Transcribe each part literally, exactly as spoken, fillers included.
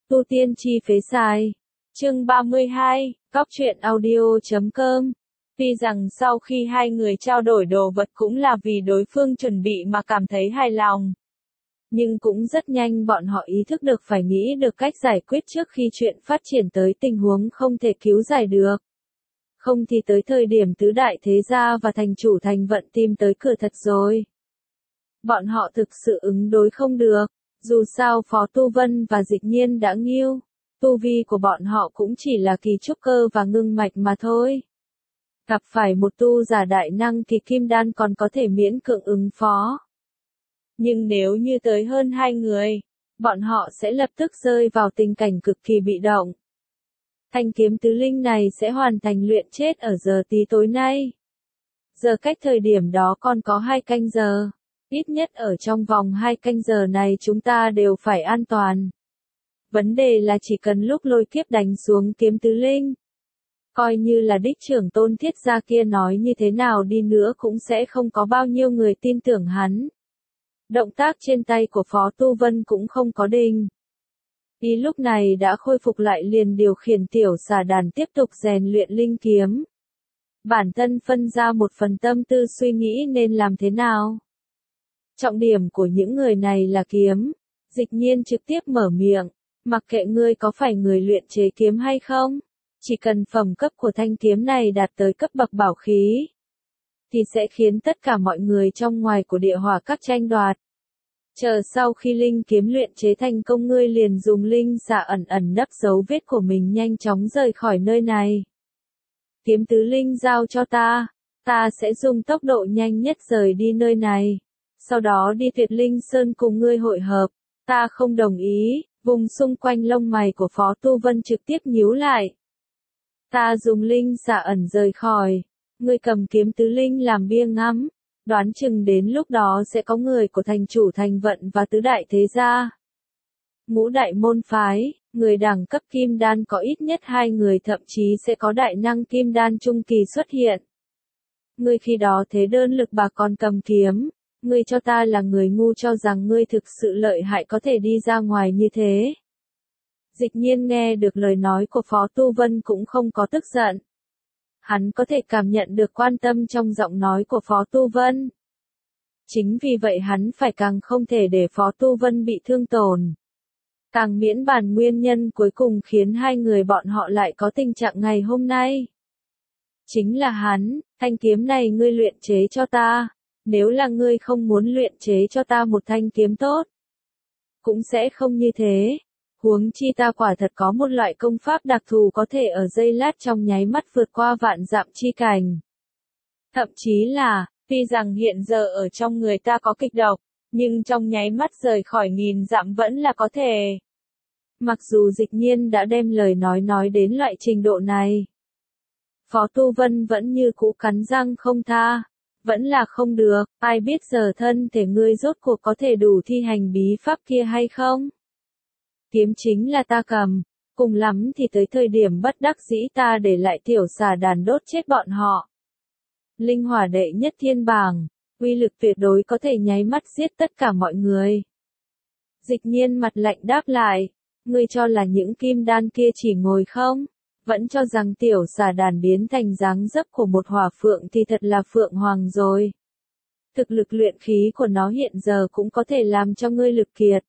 Tu tiên chi phế sai. Chương ba mươi hai, Cóc truyện audio chấm com. Tuy rằng sau khi hai người trao đổi đồ vật cũng là vì đối phương chuẩn bị mà cảm thấy hài lòng. Nhưng cũng rất nhanh bọn họ ý thức được phải nghĩ được cách giải quyết trước khi chuyện phát triển tới tình huống không thể cứu giải được. Không thì tới thời điểm tứ đại thế gia và thành chủ thành vận tìm tới cửa thật rồi. Bọn họ thực sự ứng đối không được. Dù sao Phó Tu Vân và Dịch Nhiên đã nghiêu, tu vi của bọn họ cũng chỉ là kỳ trúc cơ và ngưng mạch mà thôi. Gặp phải một tu giả đại năng kỳ kim đan còn có thể miễn cưỡng ứng phó. Nhưng nếu như tới hơn hai người, bọn họ sẽ lập tức rơi vào tình cảnh cực kỳ bị động. Thanh kiếm tứ linh này sẽ hoàn thành luyện chết ở giờ tí tối nay. Giờ cách thời điểm đó còn có hai canh giờ. Ít nhất ở trong vòng hai canh giờ này chúng ta đều phải an toàn. Vấn đề là chỉ cần lúc lôi kiếp đánh xuống kiếm tứ linh. Coi như là đích trưởng Tôn Thiết gia kia nói như thế nào đi nữa cũng sẽ không có bao nhiêu người tin tưởng hắn. Động tác trên tay của Phó Tu Vân cũng không có đình. Y lúc này đã khôi phục lại liền điều khiển tiểu xà đàn tiếp tục rèn luyện linh kiếm. Bản thân phân ra một phần tâm tư suy nghĩ nên làm thế nào. Trọng điểm của những người này là kiếm. Dịch Nhiên trực tiếp mở miệng, mặc kệ ngươi có phải người luyện chế kiếm hay không, chỉ cần phẩm cấp của thanh kiếm này đạt tới cấp bậc bảo khí, thì sẽ khiến tất cả mọi người trong ngoài của địa hỏa các tranh đoạt. Chờ sau khi linh kiếm luyện chế thành công ngươi liền dùng linh xà ẩn ẩn nấp dấu vết của mình nhanh chóng rời khỏi nơi này. Kiếm tứ linh giao cho ta, ta sẽ dùng tốc độ nhanh nhất rời đi nơi này. Sau đó đi Tuyệt Linh Sơn cùng ngươi hội hợp. Ta không đồng ý. Vùng xung quanh lông mày của Phó Tu Vân trực tiếp nhíu lại. Ta dùng linh xà ẩn rời khỏi. Ngươi cầm kiếm tứ linh làm bia ngắm. Đoán chừng đến lúc đó sẽ có người của thành chủ thành vận và tứ đại thế gia. Ngũ đại môn phái, người đẳng cấp kim đan có ít nhất hai người, thậm chí sẽ có đại năng kim đan trung kỳ xuất hiện. Ngươi khi đó thế đơn lực bà còn cầm kiếm. Ngươi cho ta là người ngu cho rằng ngươi thực sự lợi hại có thể đi ra ngoài như thế. Dịch Nhiên nghe được lời nói của Phó Tu Vân cũng không có tức giận. Hắn có thể cảm nhận được quan tâm trong giọng nói của Phó Tu Vân. Chính vì vậy hắn phải càng không thể để Phó Tu Vân bị thương tổn. Càng miễn bàn nguyên nhân cuối cùng khiến hai người bọn họ lại có tình trạng ngày hôm nay. Chính là hắn, thanh kiếm này ngươi luyện chế cho ta. Nếu là ngươi không muốn luyện chế cho ta một thanh kiếm tốt, cũng sẽ không như thế. Huống chi ta quả thật có một loại công pháp đặc thù có thể ở giây lát trong nháy mắt vượt qua vạn dặm chi cảnh. Thậm chí là, tuy rằng hiện giờ ở trong người ta có kịch độc, nhưng trong nháy mắt rời khỏi nghìn dặm vẫn là có thể. Mặc dù Dịch Nhiên đã đem lời nói nói đến loại trình độ này, Phó Tu Vân vẫn như cũ cắn răng không tha. Vẫn là không được, ai biết giờ thân thể ngươi rốt cuộc có thể đủ thi hành bí pháp kia hay không? Kiếm chính là ta cầm, cùng lắm thì tới thời điểm bất đắc dĩ ta để lại tiểu xà đàn đốt chết bọn họ. Linh hỏa đệ nhất thiên bảng, uy lực tuyệt đối có thể nháy mắt giết tất cả mọi người. Dịch Nhiên mặt lạnh đáp lại, ngươi cho là những kim đan kia chỉ ngồi không? Vẫn cho rằng tiểu xà đàn biến thành dáng dấp của một hỏa phượng thì thật là phượng hoàng rồi. Thực lực luyện khí của nó hiện giờ cũng có thể làm cho ngươi lực kiệt.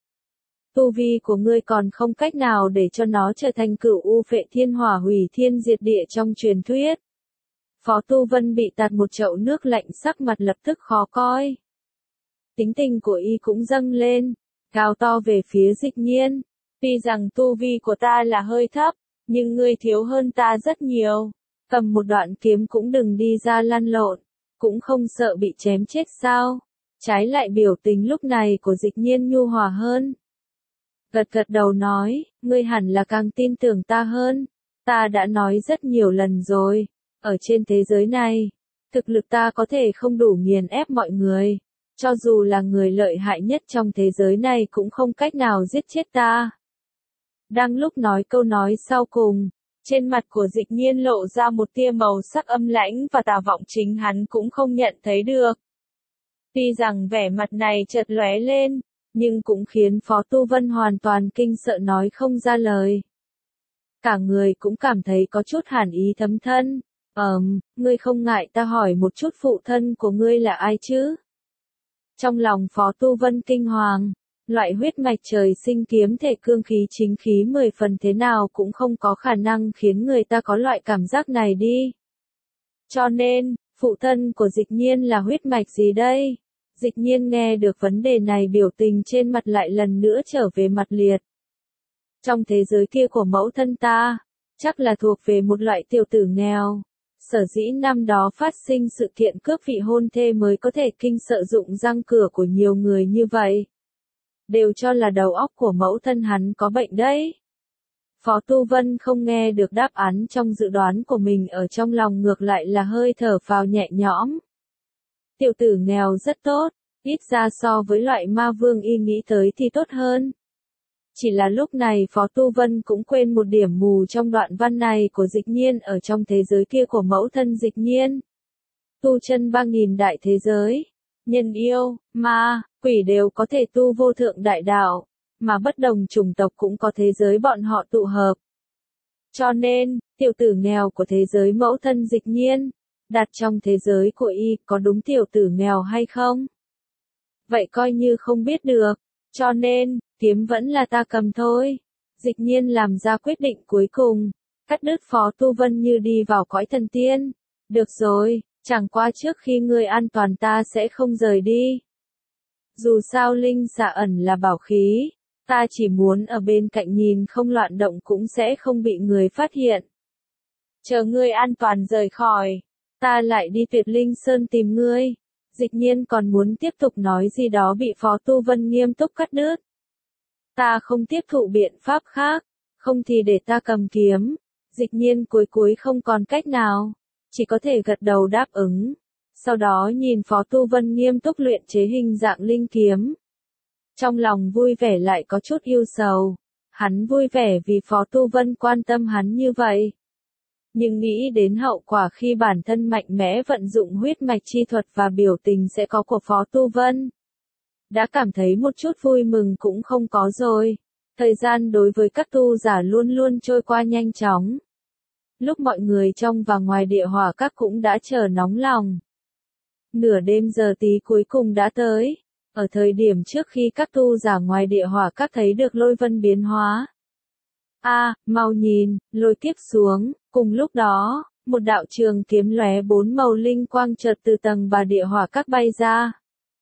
Tu vi của ngươi còn không cách nào để cho nó trở thành cửu u phệ thiên hỏa hủy thiên diệt địa trong truyền thuyết. Phó Tu Vân bị tạt một chậu nước lạnh sắc mặt lập tức khó coi. Tính tình của y cũng dâng lên, cao to về phía Dịch Nhiên. Tuy rằng tu vi của ta là hơi thấp, nhưng ngươi thiếu hơn ta rất nhiều. Cầm một đoạn kiếm cũng đừng đi ra lăn lộn, cũng không sợ bị chém chết sao. Trái lại biểu tình lúc này của Dịch Nhiên nhu hòa hơn. Gật gật đầu nói, ngươi hẳn là càng tin tưởng ta hơn. Ta đã nói rất nhiều lần rồi, ở trên thế giới này, thực lực ta có thể không đủ nghiền ép mọi người. Cho dù là người lợi hại nhất trong thế giới này cũng không cách nào giết chết ta. Đang lúc nói câu nói sau cùng, trên mặt của Dịch Nhiên lộ ra một tia màu sắc âm lãnh và tà vọng chính hắn cũng không nhận thấy được. Tuy rằng vẻ mặt này chợt lóe lên, nhưng cũng khiến Phó Tu Vân hoàn toàn kinh sợ nói không ra lời. Cả người cũng cảm thấy có chút hàn ý thấm thân. Ờm, ngươi không ngại ta hỏi một chút phụ thân của ngươi là ai chứ? Trong lòng Phó Tu Vân kinh hoàng, loại huyết mạch trời sinh kiếm thể cương khí chính khí mười phần thế nào cũng không có khả năng khiến người ta có loại cảm giác này đi. Cho nên, phụ thân của Dịch Nhiên là huyết mạch gì đây? Dịch Nhiên nghe được vấn đề này biểu tình trên mặt lại lần nữa trở về mặt liệt. Trong thế giới kia của mẫu thân ta, chắc là thuộc về một loại tiểu tử nghèo. Sở dĩ năm đó phát sinh sự kiện cướp vị hôn thê mới có thể kinh sợ dụng răng cửa của nhiều người như vậy. Đều cho là đầu óc của mẫu thân hắn có bệnh đấy. Phó Tu Vân không nghe được đáp án trong dự đoán của mình ở trong lòng ngược lại là hơi thở phào nhẹ nhõm. Tiểu tử nghèo rất tốt, ít ra so với loại ma vương y nghĩ tới thì tốt hơn. Chỉ là lúc này Phó Tu Vân cũng quên một điểm mù trong đoạn văn này của Dịch Nhiên ở trong thế giới kia của mẫu thân Dịch Nhiên. Tu chân ba nghìn đại thế giới, nhân yêu, ma, quỷ đều có thể tu vô thượng đại đạo, mà bất đồng chủng tộc cũng có thế giới bọn họ tụ hợp. Cho nên, tiểu tử nghèo của thế giới mẫu thân Dịch Nhiên, đặt trong thế giới của y có đúng tiểu tử nghèo hay không? Vậy coi như không biết được, cho nên, kiếm vẫn là ta cầm thôi. Dịch Nhiên làm ra quyết định cuối cùng, cắt đứt Phó Tu Vân như đi vào cõi thần tiên. Được rồi, chẳng qua trước khi ngươi an toàn ta sẽ không rời đi. Dù sao linh xà ẩn là bảo khí, ta chỉ muốn ở bên cạnh nhìn không loạn động cũng sẽ không bị người phát hiện. Chờ ngươi an toàn rời khỏi, ta lại đi Tuyệt Linh Sơn tìm ngươi. Dịch Nhiên còn muốn tiếp tục nói gì đó bị Phó Tu Vân nghiêm túc cắt đứt. Ta không tiếp thụ biện pháp khác, không thì để ta cầm kiếm. Dịch Nhiên cuối cuối không còn cách nào, chỉ có thể gật đầu đáp ứng. Sau đó nhìn Phó Tu Vân nghiêm túc luyện chế hình dạng linh kiếm. Trong lòng vui vẻ lại có chút yêu sầu. Hắn vui vẻ vì Phó Tu Vân quan tâm hắn như vậy. Nhưng nghĩ đến hậu quả khi bản thân mạnh mẽ vận dụng huyết mạch chi thuật và biểu tình sẽ có của Phó Tu Vân. Đã cảm thấy một chút vui mừng cũng không có rồi. Thời gian đối với các tu giả luôn luôn trôi qua nhanh chóng. Lúc mọi người trong và ngoài địa hỏa các cũng đã chờ nóng lòng. Nửa đêm giờ tí cuối cùng đã tới. Ở thời điểm trước khi các tu giả ngoài địa hỏa các thấy được lôi vân biến hóa. A, à, mau nhìn, lôi kiếp xuống, cùng lúc đó, một đạo trường kiếm lóe bốn màu linh quang chợt từ tầng bà địa hỏa các bay ra.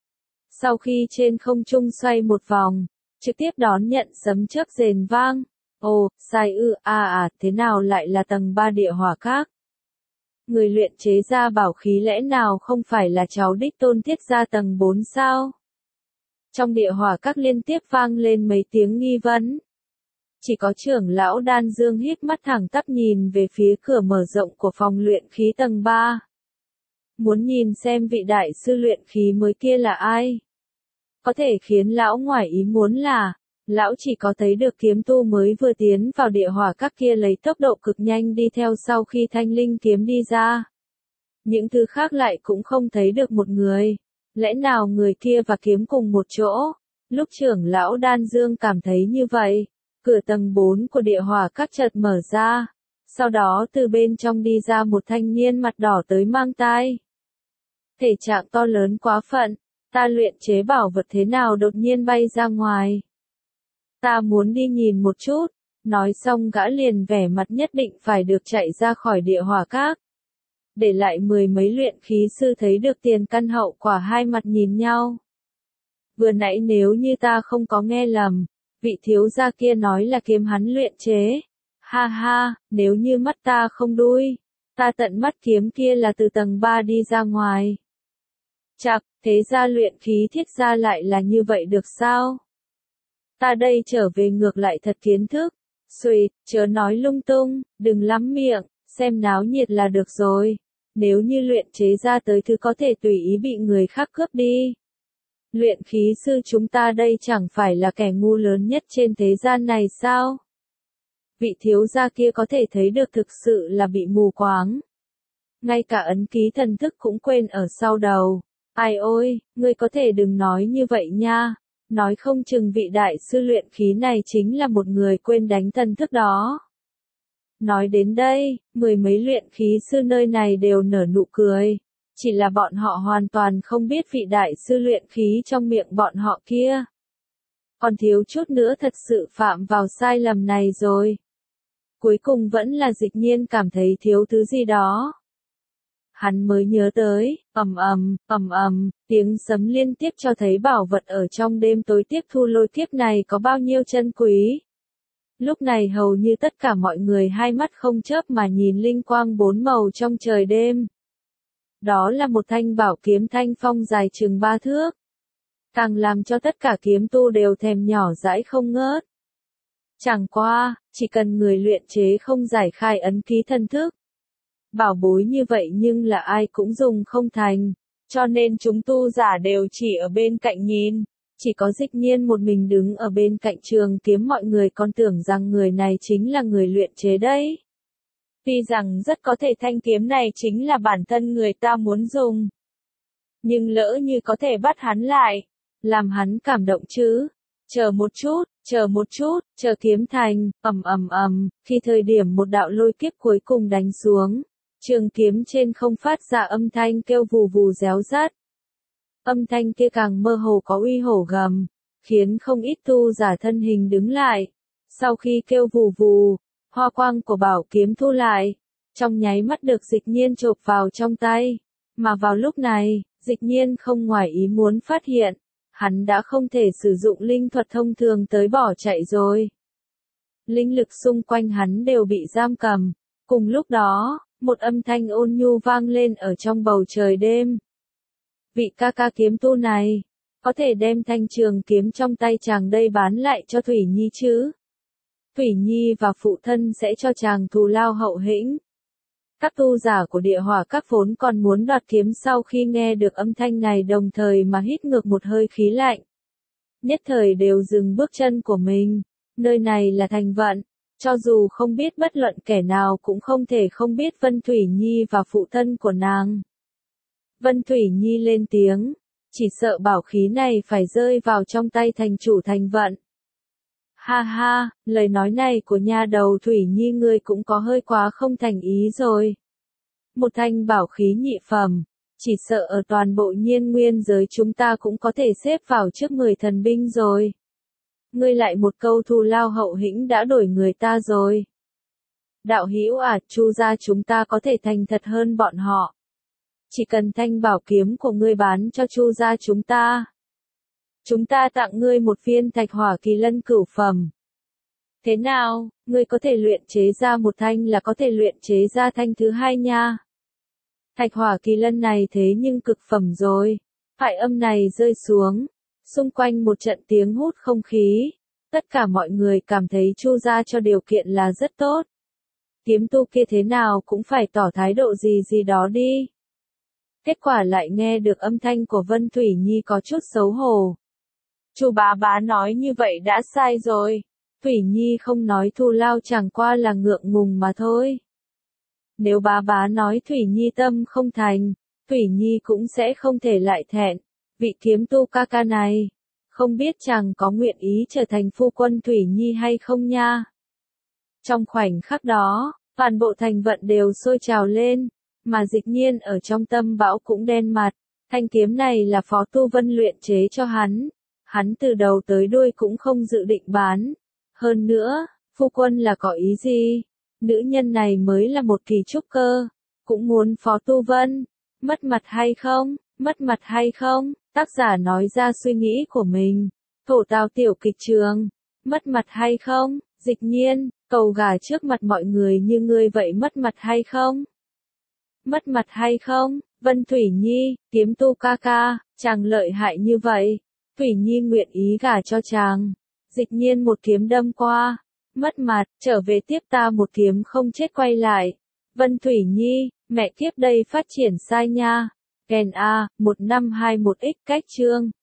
Sau khi trên không trung xoay một vòng, trực tiếp đón nhận sấm chớp rền vang. Ồ, sai ư, à à, thế nào lại là tầng ba địa hỏa các? Người luyện chế ra bảo khí lẽ nào không phải là cháu đích tôn thiết ra tầng bốn sao? Trong địa hỏa các liên tiếp vang lên mấy tiếng nghi vấn. Chỉ có trưởng lão Đan Dương hít mắt thẳng tắp nhìn về phía cửa mở rộng của phòng luyện khí tầng ba. Muốn nhìn xem vị đại sư luyện khí mới kia là ai? Có thể khiến lão ngoài ý muốn là, lão chỉ có thấy được kiếm tu mới vừa tiến vào địa hỏa các kia lấy tốc độ cực nhanh đi theo sau khi thanh linh kiếm đi ra. Những thứ khác lại cũng không thấy được một người. Lẽ nào người kia và kiếm cùng một chỗ? Lúc trưởng lão Đan Dương cảm thấy như vậy, cửa tầng bốn của địa hỏa các chợt mở ra. Sau đó từ bên trong đi ra một thanh niên mặt đỏ tới mang tai. Thể trạng to lớn quá phận, ta luyện chế bảo vật thế nào đột nhiên bay ra ngoài. Ta muốn đi nhìn một chút, nói xong gã liền vẻ mặt nhất định phải được chạy ra khỏi địa hỏa các. Để lại mười mấy luyện khí sư thấy được tiền căn hậu quả hai mặt nhìn nhau. Vừa nãy nếu như ta không có nghe lầm, vị thiếu gia kia nói là kiếm hắn luyện chế. Ha ha, nếu như mắt ta không đuôi, ta tận mắt kiếm kia là từ tầng ba đi ra ngoài. Chạc, thế ra luyện khí thiết ra lại là như vậy được sao? Ta đây trở về ngược lại thật kiến thức. Xùi, chớ nói lung tung, đừng lắm miệng, xem náo nhiệt là được rồi. Nếu như luyện chế ra tới thứ có thể tùy ý bị người khác cướp đi. Luyện khí sư chúng ta đây chẳng phải là kẻ ngu lớn nhất trên thế gian này sao? Vị thiếu gia kia có thể thấy được thực sự là bị mù quáng. Ngay cả ấn ký thần thức cũng quên ở sau đầu. Ai ôi, ngươi có thể đừng nói như vậy nha. Nói không chừng vị đại sư luyện khí này chính là một người quên đánh thần thức đó. Nói đến đây, mười mấy luyện khí sư nơi này đều nở nụ cười. Chỉ là bọn họ hoàn toàn không biết vị đại sư luyện khí trong miệng bọn họ kia. Còn thiếu chút nữa thật sự phạm vào sai lầm này rồi. Cuối cùng vẫn là Dịch Nhiên cảm thấy thiếu thứ gì đó. Hắn mới nhớ tới, ầm ầm, ầm ầm, tiếng sấm liên tiếp cho thấy bảo vật ở trong đêm tối tiếp thu lôi kiếp này có bao nhiêu chân quý. Lúc này hầu như tất cả mọi người hai mắt không chớp mà nhìn linh quang bốn màu trong trời đêm. Đó là một thanh bảo kiếm thanh phong dài chừng ba thước. Càng làm cho tất cả kiếm tu đều thèm nhỏ dãi không ngớt. Chẳng qua, chỉ cần người luyện chế không giải khai ấn ký thần thức. Bảo bối như vậy nhưng là ai cũng dùng không thành, cho nên chúng tu giả đều chỉ ở bên cạnh nhìn, chỉ có Dịch Nhiên một mình đứng ở bên cạnh trường kiếm, mọi người còn tưởng rằng người này chính là người luyện chế đấy. Tuy rằng rất có thể thanh kiếm này chính là bản thân người ta muốn dùng. Nhưng lỡ như có thể bắt hắn lại, làm hắn cảm động chứ. Chờ một chút, chờ một chút, chờ kiếm thành, ầm ầm ầm, khi thời điểm một đạo lôi kiếp cuối cùng đánh xuống, trường kiếm trên không phát ra âm thanh kêu vù vù réo rắt. Âm thanh kia càng mơ hồ có uy hổ gầm, khiến không ít tu giả thân hình đứng lại. Sau khi kêu vù vù, hoa quang của bảo kiếm thu lại, trong nháy mắt được Dịch Nhiên chộp vào trong tay. Mà vào lúc này, Dịch Nhiên không ngoài ý muốn phát hiện, hắn đã không thể sử dụng linh thuật thông thường tới bỏ chạy rồi. Linh lực xung quanh hắn đều bị giam cầm. Cùng lúc đó, một âm thanh ôn nhu vang lên ở trong bầu trời đêm. Vị ca ca kiếm tu này, có thể đem thanh trường kiếm trong tay chàng đây bán lại cho Thủy Nhi chứ? Thủy Nhi và phụ thân sẽ cho chàng thù lao hậu hĩnh. Các tu giả của địa hỏa các vốn còn muốn đoạt kiếm, sau khi nghe được âm thanh này đồng thời mà hít ngược một hơi khí lạnh. Nhất thời đều dừng bước chân của mình, nơi này là thành vận, cho dù không biết bất luận kẻ nào cũng không thể không biết Vân Thủy Nhi và phụ thân của nàng. Vân Thủy Nhi lên tiếng, chỉ sợ bảo khí này phải rơi vào trong tay thành chủ thành vận. Ha ha, lời nói này của nha đầu Thủy Nhi ngươi cũng có hơi quá không thành ý rồi. Một thanh bảo khí nhị phẩm, chỉ sợ ở toàn bộ nhiên nguyên giới chúng ta cũng có thể xếp vào trước mười thần binh rồi. Ngươi lại một câu thù lao hậu hĩnh đã đổi người ta rồi. Đạo hữu à, Chu gia chúng ta có thể thành thật hơn bọn họ. Chỉ cần thanh bảo kiếm của ngươi bán cho Chu gia chúng ta. Chúng ta tặng ngươi một viên thạch hỏa kỳ lân cửu phẩm. Thế nào, ngươi có thể luyện chế ra một thanh là có thể luyện chế ra thanh thứ hai nha. Thạch hỏa kỳ lân này thế nhưng cực phẩm rồi. Thoại âm này rơi xuống, xung quanh một trận tiếng hút không khí. Tất cả mọi người cảm thấy Chu gia cho điều kiện là rất tốt. Kiếm tu kia thế nào cũng phải tỏ thái độ gì gì đó đi. Kết quả lại nghe được âm thanh của Vân Thủy Nhi có chút xấu hổ. Chu bá bá nói như vậy đã sai rồi. Thủy Nhi không nói thù lao chẳng qua là ngượng ngùng mà thôi. Nếu bá bá nói Thủy Nhi tâm không thành, Thủy Nhi cũng sẽ không thể lại thẹn. Vị kiếm tu ca ca này, không biết chàng có nguyện ý trở thành phu quân Thủy Nhi hay không nha. Trong khoảnh khắc đó, toàn bộ thành vận đều sôi trào lên, mà Dịch Nhiên ở trong tâm bão cũng đen mặt. Thanh kiếm này là Phó Tu Vân luyện chế cho hắn. Hắn từ đầu tới đuôi cũng không dự định bán. Hơn nữa, phu quân là có ý gì? Nữ nhân này mới là một kỳ trúc cơ, cũng muốn Phó Tu Vân. Mất mặt hay không? Mất mặt hay không? Tác giả nói ra suy nghĩ của mình. Thổ Tào tiểu kịch trường. Mất mặt hay không? Dịch Nhiên, cầu gà trước mặt mọi người như ngươi vậy mất mặt hay không? Mất mặt hay không? Vân Thủy Nhi, kiếm tu ca ca, chàng lợi hại như vậy. Thủy Nhi nguyện ý gả cho chàng. Dịch Nhiên một kiếm đâm qua. Mất mặt, trở về tiếp ta một kiếm không chết quay lại. Vân Thủy Nhi, mẹ kiếp đây phát triển sai nha. Kèn A, một năm hai một x cách chương.